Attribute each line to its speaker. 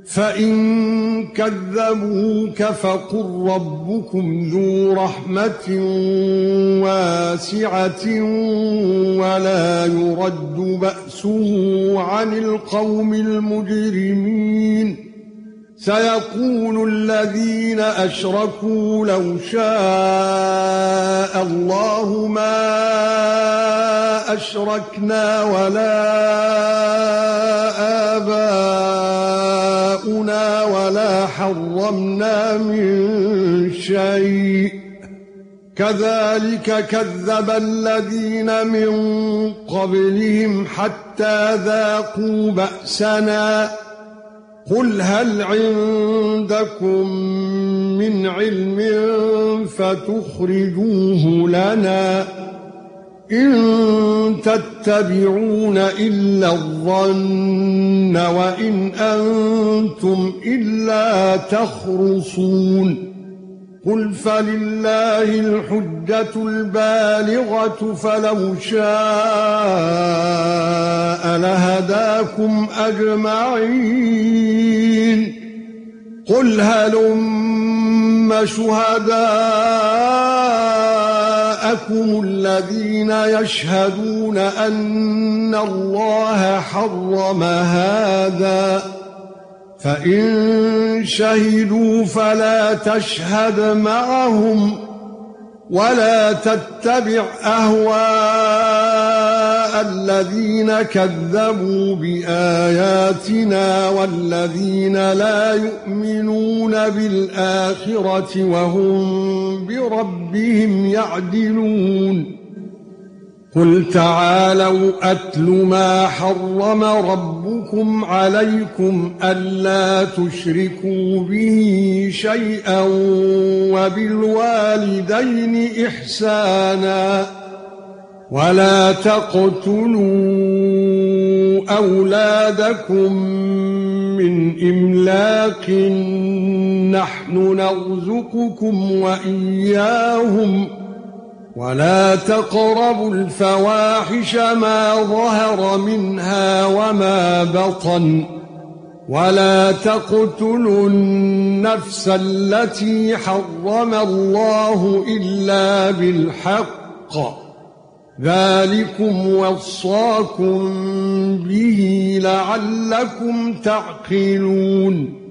Speaker 1: فإن كذبوك فقل ربكم ذو رحمة واسعة ولا يرد بأسه عن القوم المجرمين سيقول الذين أشركوا لو شاء الله ما أشركنا ولا آباؤنا ولا حرمنا من شيء كذلك كذب الذين من قبلهم حتى ذاقوا بأسنا قل هل عندكم من علم فتخرجوه لنا إن تتبعون إلا الظن وإن أنتم إلا تخرصون قل فلله الحجة البالغة فلو شاء لهداكم أجمعين قل هلم شهداءكم الذين يشهدون أن الله حرم هذا فإن شهدوا فلا تشهد معهم ولا تتبع أهواء الذين كذبوا بآياتنا والذين لا يؤمنون بالآخرة وهم بربهم يعدلون قل تعالوا أتل ما حرم ربكم عليكم ألا تشركوا به شيئا وبالوالدين إحسانا ولا تقتلوا أولادكم من إملاق نحن نرزقكم وإياهم ولا تقربوا الفواحش ما ظهر منها وما بطن ولا تقتلوا النفس التي حرم الله إلا بالحق ذلكم وصاكم به لعلكم تعقلون